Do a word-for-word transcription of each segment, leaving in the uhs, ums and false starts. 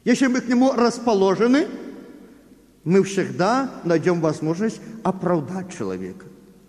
Если мы к Нему расположены, мы всегда найдем возможность оправдать человека.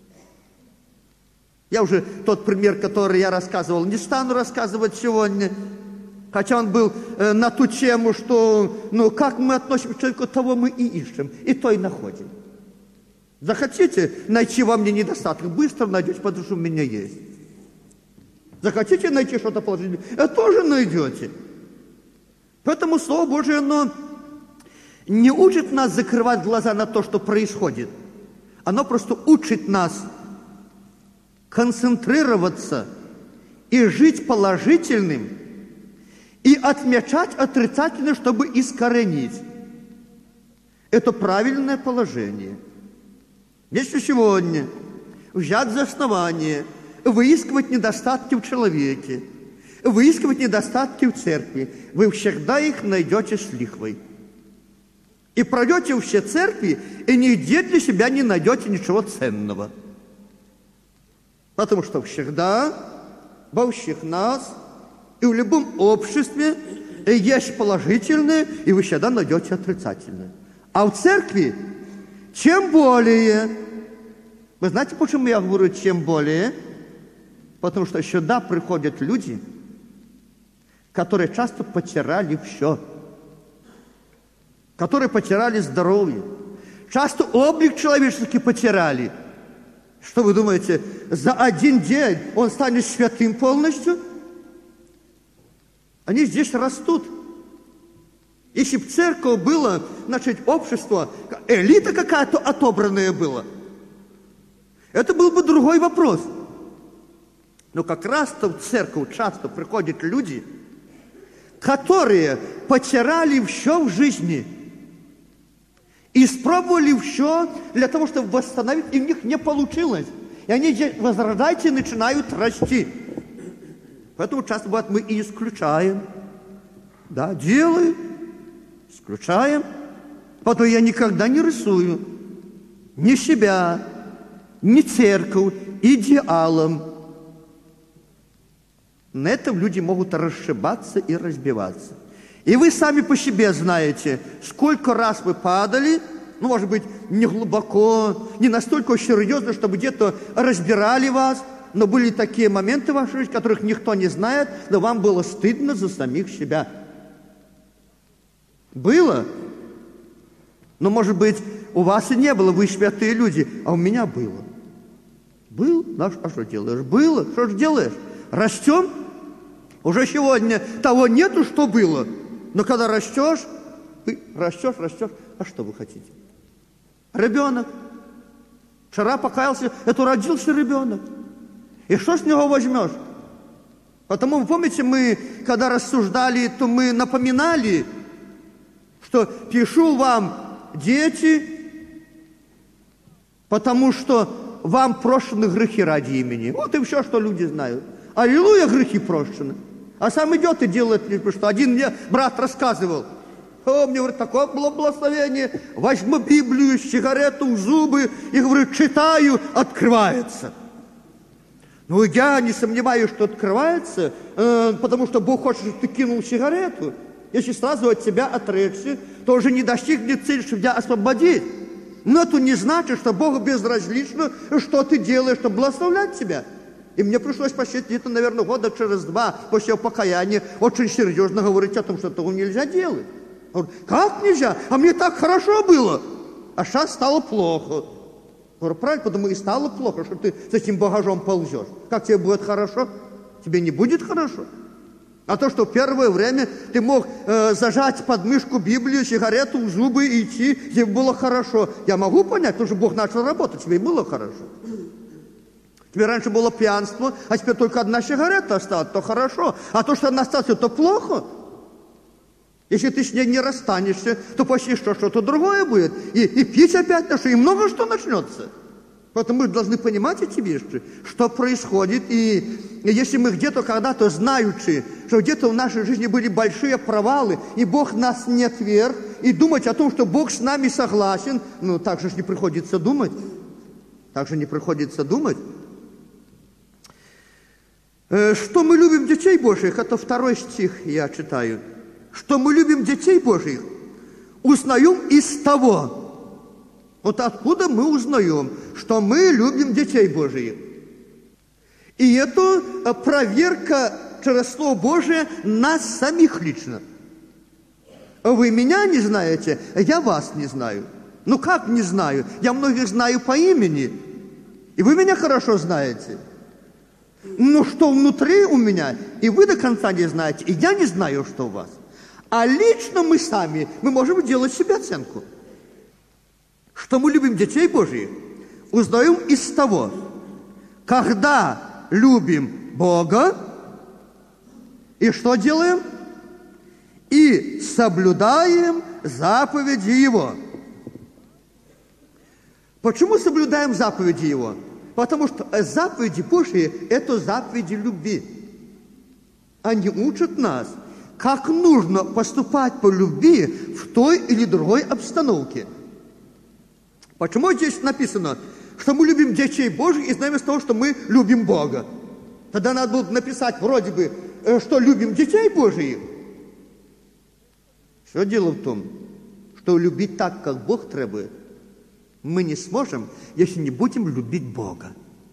Я уже тот пример, который я рассказывал, не стану рассказывать сегодня, хотя он был э, на ту тему, что, ну, как мы относимся к человеку, того мы и ищем, и то и находим. Захотите найти во мне недостаток, быстро найдете, потому что у меня есть. Захотите найти что-то положительное, это тоже найдете. Поэтому Слово Божие, оно не учит нас закрывать глаза на то, что происходит. Оно просто учит нас концентрироваться и жить положительным, и отмечать отрицательное, чтобы искоренить. Это правильное положение. Если сегодня взять за основание, выискивать недостатки в человеке, выискивать недостатки в церкви, вы всегда их найдете с лихвой. И пройдете все церкви, и нигде для себя не найдете ничего ценного. Потому что всегда, во всех нас, и в любом обществе есть положительное, и вы всегда найдете отрицательное. А в церкви чем более. Вы знаете, почему я говорю чем более? Потому что сюда приходят люди, которые часто потеряли все. Которые потеряли здоровье. Часто облик человеческий потеряли. Что вы думаете, за один день он станет святым полностью? Они здесь растут. Если бы церковь была, значит, общество, элита какая-то отобранная была, это был бы другой вопрос. Но как раз-то в церковь часто приходят люди, которые потеряли все в жизни, испробовали все для того, чтобы восстановить, и у них не получилось. И они здесь возрождаются и начинают расти. Поэтому часто бывает, мы и исключаем. Да, делаем, исключаем. Потом я никогда не рисую ни себя, ни церковь идеалом. На этом люди могут расшибаться и разбиваться. И вы сами по себе знаете, сколько раз вы падали, ну, может быть, не глубоко, не настолько серьезно, чтобы где-то разбирали вас, но были такие моменты в вашей жизни, которых никто не знает, но вам было стыдно за самих себя. Было. Но, может быть, у вас и не было, вы святые люди, а у меня было. Был? Ну, а что делаешь? Было? Что же делаешь? Растем? Уже сегодня того нету, что было. Но когда растешь, ты растешь, растешь, а что вы хотите? Ребенок. Вчера покаялся, это родился ребенок. И что с него возьмешь? Потому, вы помните, мы, когда рассуждали, то мы напоминали, что пишу вам, дети, потому что вам прощены грехи ради имени. Вот и все, что люди знают. Аллилуйя, грехи прощены. А сам идет и делает, что один мне брат рассказывал. О, мне, говорит, такое было благословение. Возьму Библию, сигарету в зубы и, говорю, читаю, открывается. Ну, я не сомневаюсь, что открывается, э, потому что Бог хочет, чтобы ты кинул сигарету. Если сразу от тебя отречься, то уже не достигнет цели, чтобы тебя освободить. Но это не значит, что Богу безразлично, что ты делаешь, чтобы благословлять тебя. И мне пришлось почти где-то, наверное, года через два после покаяния очень серьезно говорить о том, что этого нельзя делать. Говорю, как нельзя? А мне так хорошо было. А сейчас стало плохо. Говорю, правильно, потому и стало плохо, что ты с этим багажом ползешь. Как тебе будет хорошо? Тебе не будет хорошо. А то, что в первое время ты мог э, зажать под мышку Библию, сигарету в зубы и идти, тебе было хорошо. Я могу понять, потому что Бог начал работать, тебе было хорошо. Тебе раньше было пьянство, а теперь только одна сигарета осталась, то хорошо. А то, что она осталась, то плохо. Если ты с ней не расстанешься, то почти что что-то другое будет. И, и пить опять начнешь, и много что начнется. Поэтому мы должны понимать эти вещи, что происходит. И, и если мы где-то когда-то знаючи, что где-то в нашей жизни были большие провалы, и Бог нас не отверг, и думать о том, что Бог с нами согласен, ну так же не приходится думать. Так же не приходится думать. Что мы любим детей Божьих, это второй стих я читаю. что мы любим детей Божьих, узнаем из того. Вот откуда мы узнаем, что мы любим детей Божьих. И это проверка через Слово Божие нас самих лично. Вы меня не знаете, я вас не знаю. Ну как не знаю? Я многих знаю по имени. И вы меня хорошо знаете. Ну что внутри у меня, и вы до конца не знаете, и я не знаю, что у вас. А лично мы сами, мы можем делать себе оценку. Что мы любим детей Божьих, узнаем из того, когда любим Бога, и что делаем? И соблюдаем заповеди Его. Почему соблюдаем заповеди Его? Потому что заповеди Божьи – это заповеди любви. Они учат нас, как нужно поступать по любви в той или другой обстановке. Почему здесь написано, что мы любим детей Божьих и знаем из того, что мы любим Бога? Тогда надо было написать вроде бы, что любим детей Божьих. Все дело в том, что любить так, как Бог требует, мы не сможем, если не будем любить Бога.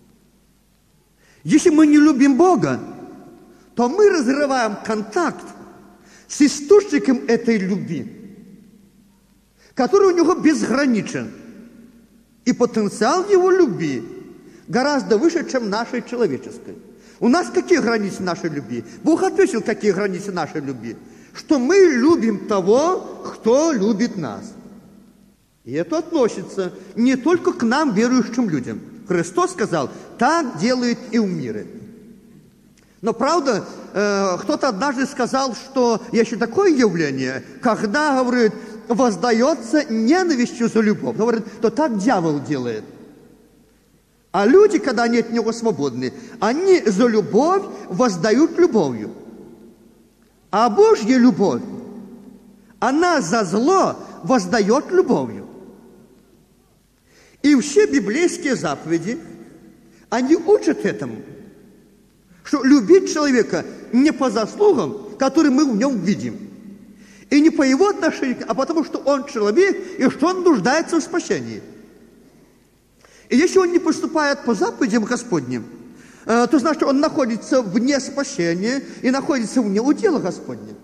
Если мы не любим Бога, то мы разрываем контакт с источником этой любви, который у него безграничен. И потенциал его любви гораздо выше, чем нашей человеческой. У нас какие границы нашей любви? Бог ответил, какие границы нашей любви. Что мы любим того, кто любит нас. И это относится не только к нам, верующим людям. Христос сказал, так делает и в мире. Но правда, э, кто-то однажды сказал, что есть еще такое явление, когда, говорит, воздается ненавистью за любовь. Говорит, то так дьявол делает. А люди, когда они от него свободны, они за любовь воздают любовью. А Божья любовь, она за зло воздает любовью. И все библейские заповеди, они учат этому, что любить человека не по заслугам, которые мы в нем видим, и не по его отношению, а потому что он человек, и что он нуждается в спасении. И если он не поступает по заповедям Господним, то значит, он находится вне спасения и находится вне удела Господня.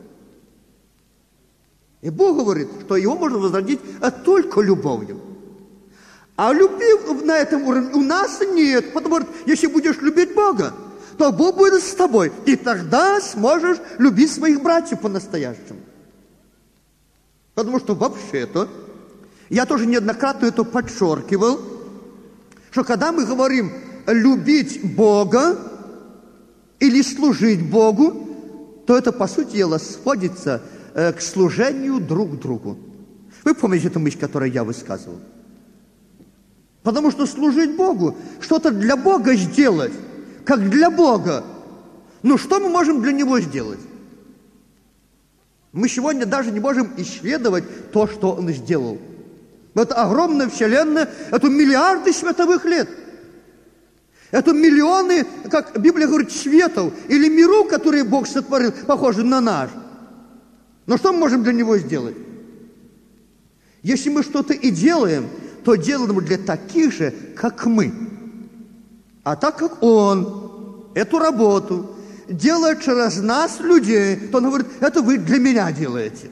И Бог говорит, что его можно возродить только любовью. А любви на этом уровне у нас нет. Потому что если будешь любить Бога, то Бог будет с тобой. И тогда сможешь любить своих братьев по-настоящему. Потому что вообще-то, я тоже неоднократно это подчеркивал, что когда мы говорим любить Бога или служить Богу, то это, по сути дела, сводится э, к служению друг другу. Вы помните эту мысль, которую я высказывал? Потому что служить Богу, что-то для Бога сделать, как для Бога. Ну, что мы можем для Него сделать? Мы сегодня даже не можем исследовать то, что Он сделал. Это огромная вселенная, это миллиарды световых лет. Это миллионы, как Библия говорит, светов или миров, которые Бог сотворил, похожи на наш. Но что мы можем для Него сделать? Если мы что-то и делаем, то делаем для таких же, как мы. А так как Он эту работу делает через нас, людей, то Он говорит, это вы для меня делаете.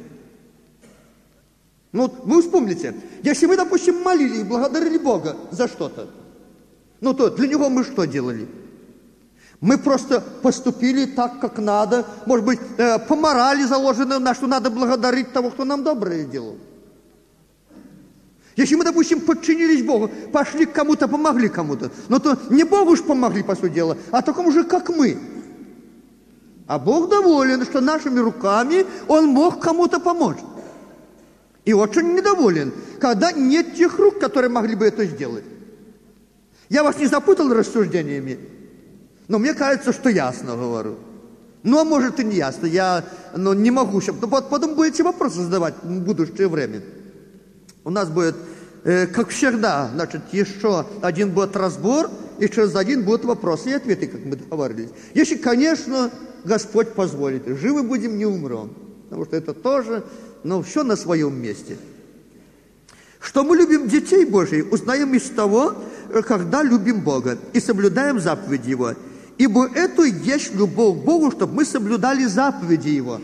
Ну, вы вспомните, если мы, допустим, молили и благодарили Бога за что-то, ну, то для Него мы что делали? Мы просто поступили так, как надо, может быть, э, по морали заложено, на что надо благодарить того, кто нам доброе делал. Если мы, допустим, подчинились Богу, пошли к кому-то, помогли кому-то, но то не Богу же помогли, по сути дела, а такому же, как мы. А Бог доволен, что нашими руками Он мог кому-то помочь. И очень недоволен, когда нет тех рук, которые могли бы это сделать. Я вас не запутал рассуждениями, но мне кажется, что ясно говорю. Ну, а может и не ясно, я ну, не могу сейчас. Потом будете вопросы задавать в будущее время. У нас будет, э, как всегда, значит, еще один будет разбор, и через один будут вопросы и ответы, как мы договорились. Если, конечно, Господь позволит, живы будем, не умрем. потому что это тоже, но все на своем месте. Что мы любим детей Божьих, узнаем из того, когда любим Бога и соблюдаем заповеди Его. Ибо это и есть любовь к Богу, чтобы мы соблюдали заповеди Его.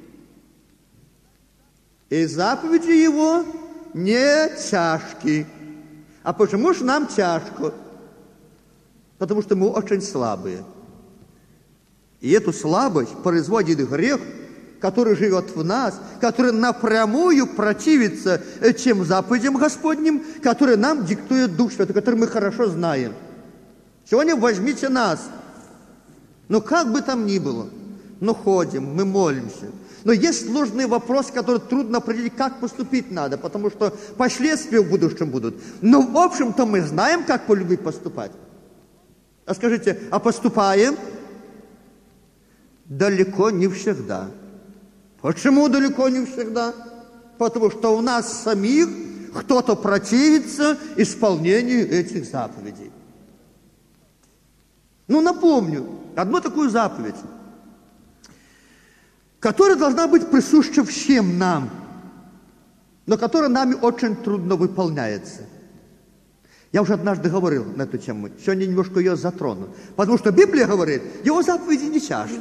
И заповеди Его не тяжкие. А почему же нам тяжко? Потому что мы очень слабые. И эту слабость производит грех, который живет в нас, который напрямую противится тем заповедям Господним, которые нам диктует Дух Святой, который мы хорошо знаем. Сегодня возьмите нас. Ну, как бы там ни было, ну, ходим, мы молимся. Но есть сложный вопрос, который трудно определить, как поступить надо, потому что последствия в будущем будут. Но, в общем-то, мы знаем, как по любви поступать. А скажите, а поступаем? Далеко не всегда. Почему далеко не всегда? Потому что у нас самих кто-то противится исполнению этих заповедей. Ну, напомню одну такую заповедь, которая должна быть присуща всем нам, но которая нами очень трудно выполняется. Я уже однажды говорил на эту тему, сегодня немножко ее затрону, потому что Библия говорит, его заповеди не тяжкие.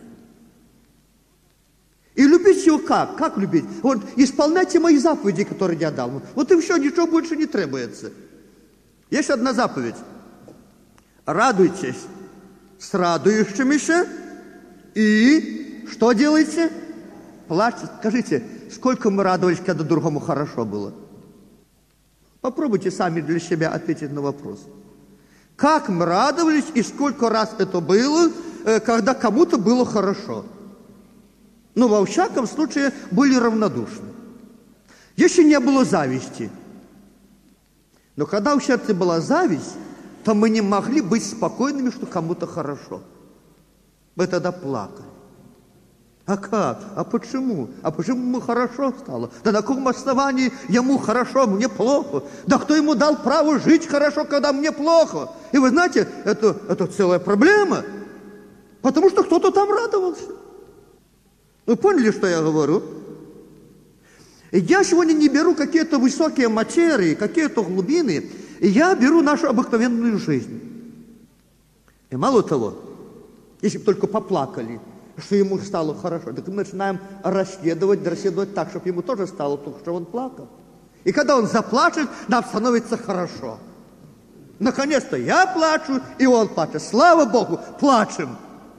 И любить его как? Как любить? Вот, исполняйте мои заповеди, которые я дал. Вот и все, ничего больше не требуется. Есть одна заповедь. Радуйтесь с радующимися и что делаете? Плачьте. Скажите, сколько мы радовались, когда другому хорошо было? Попробуйте сами для себя ответить на вопрос. Как мы радовались и сколько раз это было, когда кому-то было хорошо? Но во всяком случае были равнодушны. Если не было зависти. Но когда в сердце была зависть, то мы не могли быть спокойными, что кому-то хорошо. Мы тогда плакали. А как? А почему? А почему ему хорошо стало? Да на каком основании ему хорошо, мне плохо? Да кто ему дал право жить хорошо, когда мне плохо? И вы знаете, это, это целая проблема. Потому что кто-то там радовался. Вы поняли, что я говорю? И я сегодня не беру какие-то высокие материи, какие-то глубины. И я беру нашу обыкновенную жизнь. И мало того, если бы только поплакали, что ему стало хорошо, так мы начинаем расследовать, расследовать так, чтобы ему тоже стало плохо, что он плакал. И когда он заплачет, нам становится хорошо. Наконец-то я плачу, и он плачет. Слава Богу, плачем.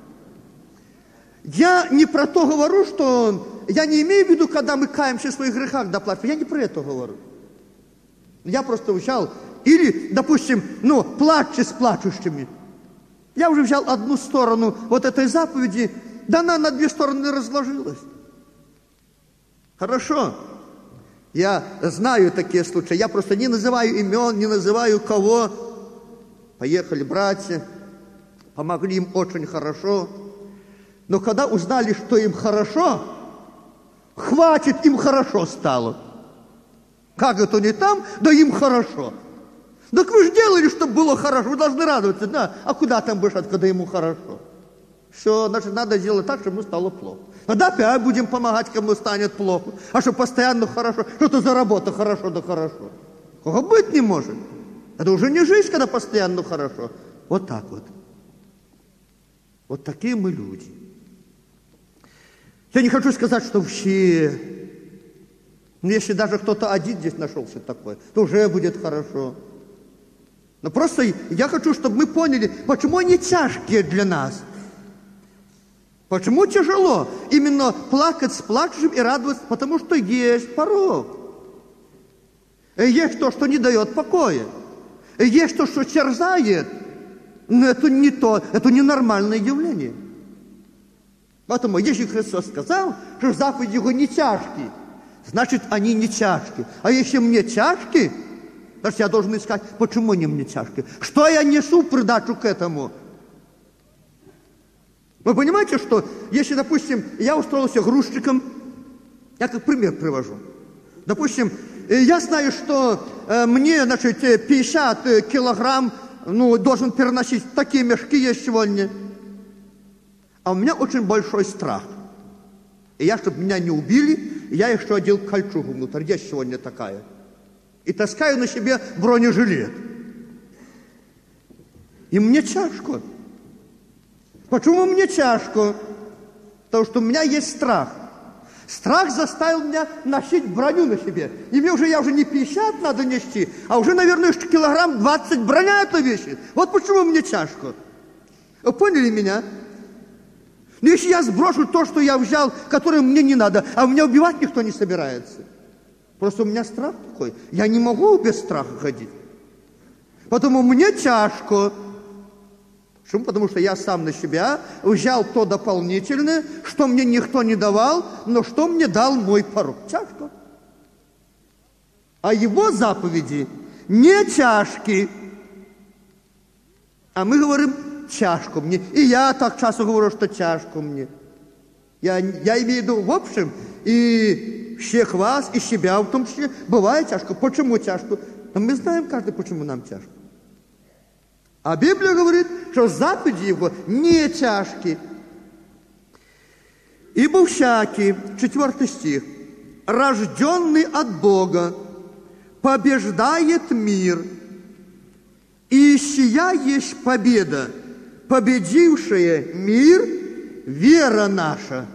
Я не про то говорю, что... Я не имею в виду, когда мы каемся в своих грехах, да плачем. Я не про это говорю. Я просто взял... Или, допустим, ну, плачьте с плачущими. Я уже взял одну сторону вот этой заповеди, да она на две стороны разложилась. Хорошо. Я знаю такие случаи. Я просто не называю имен, не называю кого. Поехали братья, помогли им очень хорошо. Но когда узнали, что им хорошо, хватит, им хорошо стало. Как это не там, да им хорошо. Так вы же делали, чтобы было хорошо, вы должны радоваться, да? А куда там бежать, когда ему хорошо? Все, значит, надо делать так, чтобы ему стало плохо. А да, опять будем помогать, кому станет плохо. А что постоянно хорошо, что-то за работа хорошо, да хорошо. Кого быть не может. Это уже не жизнь, когда постоянно хорошо. Вот так вот. Вот такие мы люди. Я не хочу сказать, что все. Но если даже кто-то один здесь нашелся такой, то уже будет хорошо. Но просто я хочу, чтобы мы поняли, почему они тяжкие для нас. Почему тяжело именно плакать с плачущим и радоваться, потому что есть порог. Есть то, что не дает покоя. Есть то, что терзает. Но это не то, это ненормальное явление. Поэтому, если Христос сказал, что заповеди Его не тяжкие, значит, они не тяжкие. А если мне тяжкие, значит, я должен искать, почему они мне тяжкие. Что я несу в придачу к этому? Вы понимаете, что если, допустим, я устроился грузчиком, я как пример привожу. Допустим, я знаю, что э, мне, значит, пятьдесят килограмм, ну, должен переносить, такие мешки есть сегодня. А у меня очень большой страх. И я, чтобы меня не убили, я еще одел кольчугу внутрь. Есть сегодня такая. И таскаю на себе бронежилет. И мне тяжко. Почему мне тяжко? Потому что у меня есть страх. Страх заставил меня носить броню на себе. И мне уже, я уже не пятьдесят надо нести, а уже, наверное, килограмм двадцать броня это весит. Вот почему мне тяжко. Вы поняли меня? Но если я сброшу то, что я взял, которое мне не надо, а меня убивать никто не собирается. Просто у меня страх такой. Я не могу без страха ходить. Потому мне тяжко. Почему? Потому что я сам на себя взял то дополнительное, что мне никто не давал, но что мне дал мой порок. Тяжко. А его заповеди не тяжкие. А мы говорим, тяжко мне. И я так часто говорю, что тяжко мне. Я, я имею в виду, в общем, и всех вас, и себя в том числе, бывает тяжко. Почему тяжко? Но мы знаем каждый, почему нам тяжко. А Библия говорит, что заповеди его не тяжкие. Ибо всякий, четвертый стих, рожденный от Бога, побеждает мир, и сия есть победа, победившая мир, вера наша.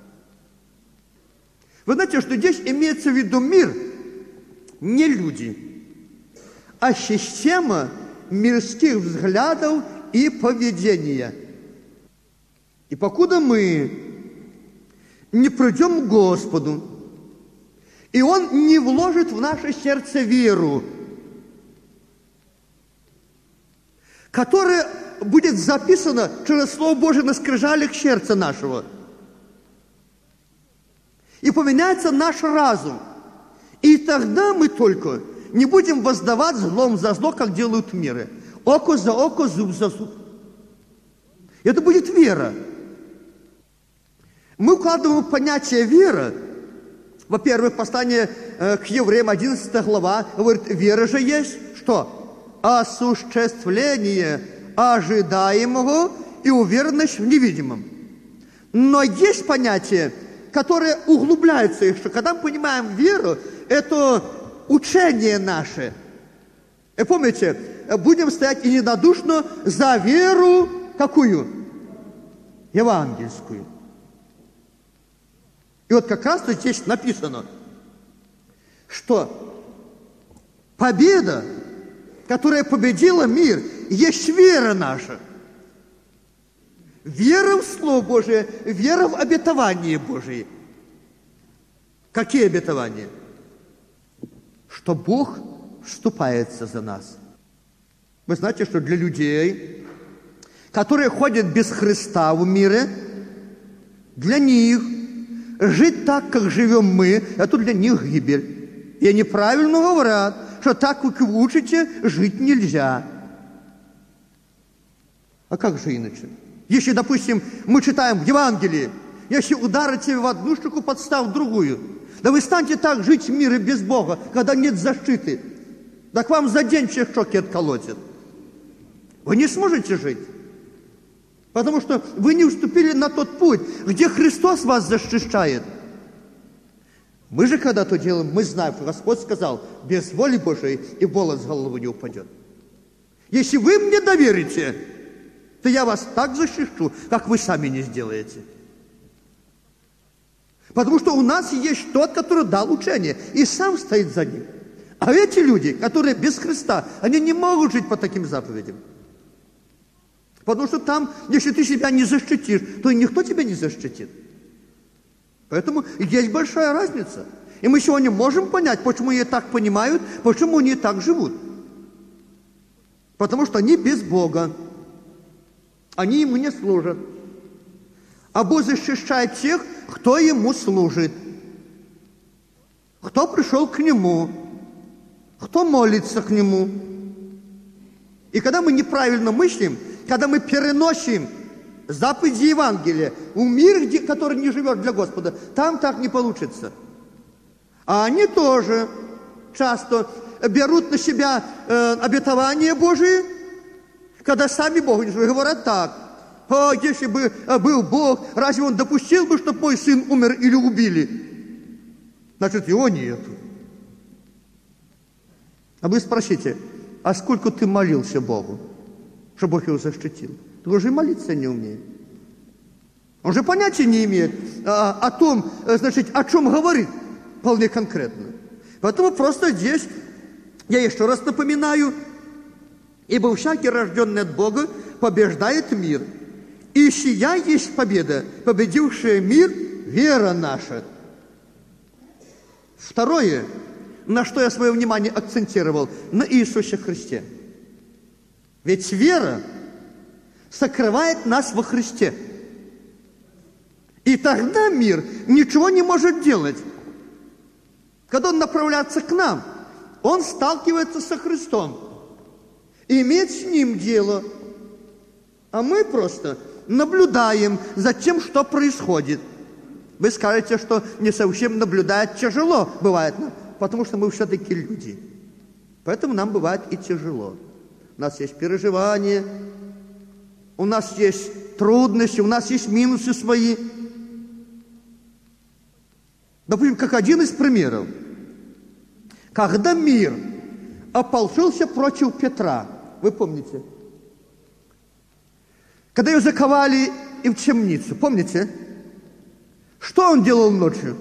Вы знаете, что здесь имеется в виду мир, не люди, а система мирских взглядов и поведения. И покуда мы не придем к Господу, и Он не вложит в наше сердце веру, которая будет записана через Слово Божие на скрижалях сердца нашего, и поменяется наш разум, и тогда мы только не будем воздавать злом за зло, как делают миры. Око за око, зуб за зуб. Это будет вера. Мы укладываем понятие вера. Во-первых, послание э, к евреям, одиннадцатая глава, говорит, вера же есть, что? Осуществление ожидаемого и уверенность в невидимом. Но есть понятие, которое углубляется еще. Когда мы понимаем веру, это учение наше. И помните, будем стоять единодушно за веру какую? Евангельскую. И вот как раз здесь написано, что победа, которая победила мир, есть вера наша. Вера в Слово Божие, вера в обетование Божие. Какие обетования? Что Бог вступается за нас. Вы знаете, что для людей, которые ходят без Христа в мире, для них жить так, как живем мы, это для них гибель. И они правильно говорят, что так, как вы учите, жить нельзя. А как же иначе? Если, допустим, мы читаем в Евангелии, если ударить тебя в одну штуку, подстав в другую, да вы станете так жить в мире без Бога, когда нет защиты. Да к вам за день все щеки отколотят. Вы не сможете жить. Потому что вы не уступили на тот путь, где Христос вас защищает. Мы же, когда то делаем, мы знаем, что Господь сказал, без воли Божией и волос с головы не упадет. Если вы мне доверите, то я вас так защищу, как вы сами не сделаете. Потому что у нас есть тот, который дал учение, и сам стоит за ним. А эти люди, которые без Христа, они не могут жить по таким заповедям. Потому что там, если ты себя не защитишь, то и никто тебя не защитит. Поэтому есть большая разница. И мы сегодня можем понять, почему они так понимают, почему они так живут. Потому что они без Бога. Они Ему не служат. А Бог защищает тех, кто Ему служит. Кто пришел к Нему. Кто молится к Нему. И когда мы неправильно мыслим, когда мы переносим заповеди Евангелия в мир, где, который не живет для Господа, там так не получится. А они тоже часто берут на себя э, обетование Божие, когда сами Богу не живут, и говорят так: О, если бы был Бог, разве Он допустил бы, чтобы мой сын умер или убили? Значит, его нету. А вы спросите, а сколько ты молился Богу, чтобы Бог его защитил? Ты уже молиться не умеет. Он же понятия не имеет а, о том, значит, о чем говорит, вполне конкретно. Поэтому просто здесь, я еще раз напоминаю, ибо всякий, рожденный от Бога, побеждает мир. И сия есть победа, победившая мир, вера наша. Второе, на что я свое внимание акцентировал, на Иисусе Христе. Ведь вера сокрывает нас во Христе. И тогда мир ничего не может делать. Когда он направляется к нам, он сталкивается со Христом, имеет с ним дело, а мы просто наблюдаем за тем, что происходит. Вы скажете, что не совсем наблюдать тяжело бывает, потому что мы все-таки люди. Поэтому нам бывает и тяжело. У нас есть переживания, у нас есть трудности, у нас есть минусы свои. Допустим, как один из примеров. Когда мир ополчился против Петра, вы помните? Когда ее заковали и в темницу, помните? Что он делал ночью?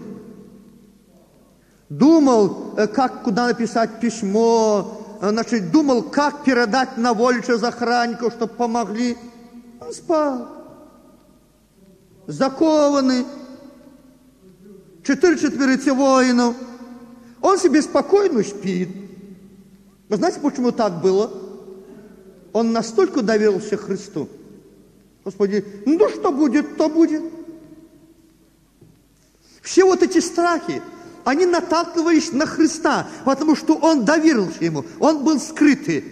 Думал, как, куда написать письмо, значит, думал, как передать на волю через охранников, чтобы помогли. Он спал. Закованный. Четыре четверти воинов. Он себе спокойно спит. Вы знаете, почему так было? Он настолько доверился Христу. Господи, ну что будет, то будет. Все вот эти страхи, они наталкивались на Христа, потому что Он доверился Ему, Он был скрытый.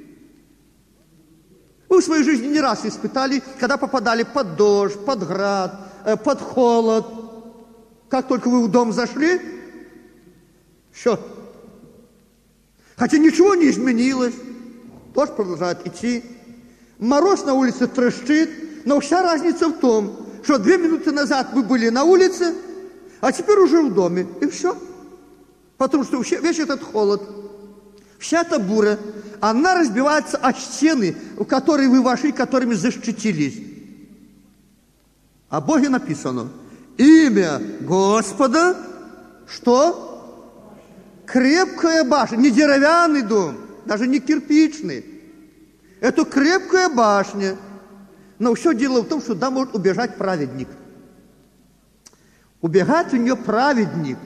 Вы в своей жизни не раз испытали, когда попадали под дождь, под град, под холод. Как только вы в дом зашли, все. Хотя ничего не изменилось, дождь продолжает идти, мороз на улице трещит, но вся разница в том, что две минуты назад вы были на улице, а теперь уже в доме, и все. Потому что весь этот холод, вся эта буря, она разбивается о стены, в которые вы вошли, которыми защитились. О Боге написано, имя Господа, что? Крепкая башня, не деревянный дом, даже не кирпичный. Это крепкая башня. Но все дело в том, что туда может убежать праведник. Убегает у нее праведник.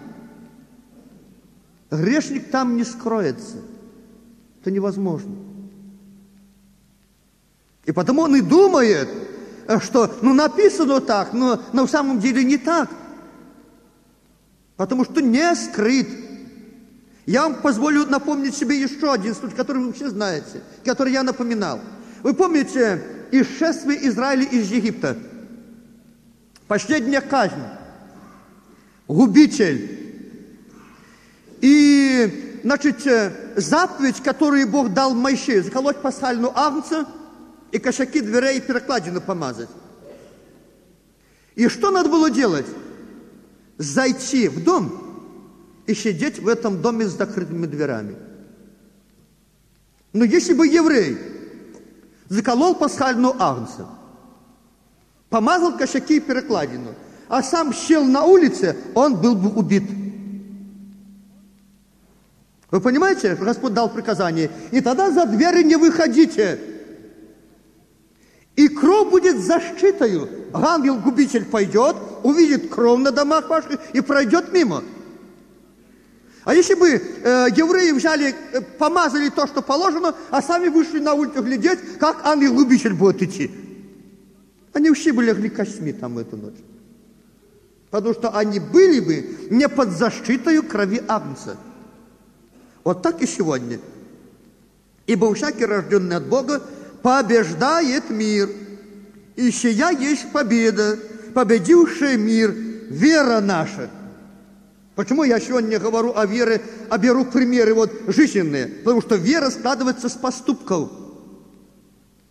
Грешник там не скроется. Это невозможно. И потому он и думает, что ну написано так, но на самом деле не так. Потому что не скрыт. Я вам позволю напомнить себе еще один случай, который вы все знаете, который я напоминал. Вы помните исшествие Израиля из Египта? Последняя казнь. Губитель. И, значит, заповедь, которую Бог дал Моисею, заколоть пасхального агнца и кошаки дверей и перекладину помазать. И что надо было делать? Зайти в дом и сидеть в этом доме с закрытыми дверями. Но если бы еврей заколол пасхального агнца, помазал кошаки и перекладину, а сам сел на улице, он был бы убит. Вы понимаете, Господь дал приказание, и тогда за двери не выходите. И кровь будет защитою. Ангел-губитель пойдет, увидит кровь на домах ваших и пройдет мимо. А если бы э, евреи взяли, э, помазали то, что положено, а сами вышли на улицу глядеть, как ангел-губитель будет идти. Они все бы легли костьми там в эту ночь. Потому что они были бы не под защитой крови агнца. Вот так и сегодня. Ибо всякий, рожденный от Бога, побеждает мир. И сия есть победа, победившая мир, вера наша. Почему я сегодня говорю о вере, а беру примеры вот жизненные? Потому что вера складывается с поступков.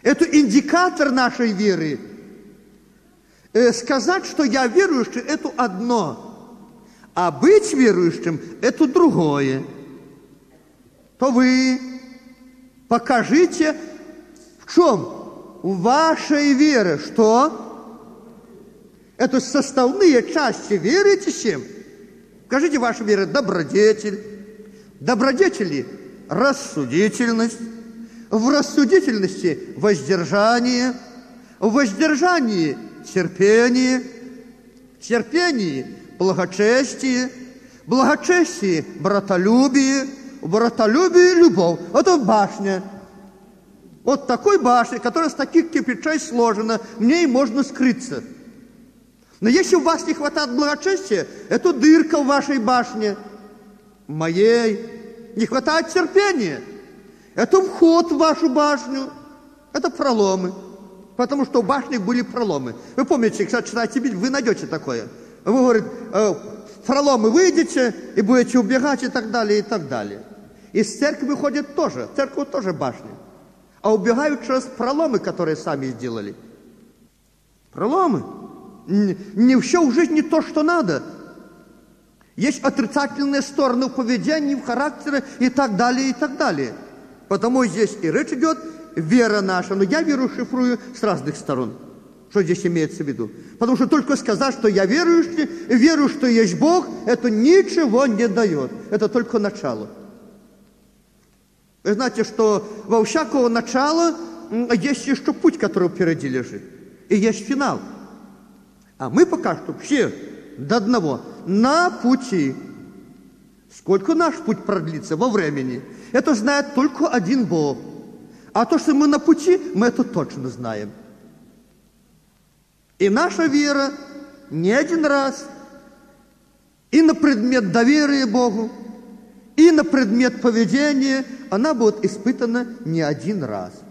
Это индикатор нашей веры. Э, сказать, что я верующий, это одно. А быть верующим, это другое. То вы покажите, в чем? В вашей вере. Что? Это составные части веры, чем? Скажите, ваша вера добродетель. Добродетели – рассудительность. В рассудительности – воздержание. В воздержании – терпение. В терпении – благочестие. В благочестии – братолюбие. В братолюбии – любовь. Это башня. Вот такой башни, которая с таких кирпичей сложена, в ней можно скрыться. Но если у вас не хватает благочестия, это дырка в вашей башне, моей. Не хватает терпения, это вход в вашу башню, это проломы. Потому что у башни были проломы. Вы помните, когда читаете Библию, вы найдете такое. Вы говорите, в проломы выйдете и будете убегать и так далее, и так далее. Из церкви выходит тоже, церковь тоже башня. А убегают через проломы, которые сами сделали. Проломы. Не все в жизни то, что надо. Есть отрицательные стороны в поведении, в характере и так далее, и так далее. Потому здесь и речь идет вера наша. Но я веру шифрую с разных сторон. Что здесь имеется в виду? Потому что только сказать, что я верующий, верю, что есть Бог, это ничего не дает. Это только начало. Вы знаете, что во всякого начала есть еще путь, который впереди лежит. И есть финал. А мы пока что все до одного на пути. Сколько наш путь продлится во времени, это знает только один Бог. А то, что мы на пути, мы это точно знаем. И наша вера не один раз и на предмет доверия Богу, и на предмет поведения, она будет испытана не один раз.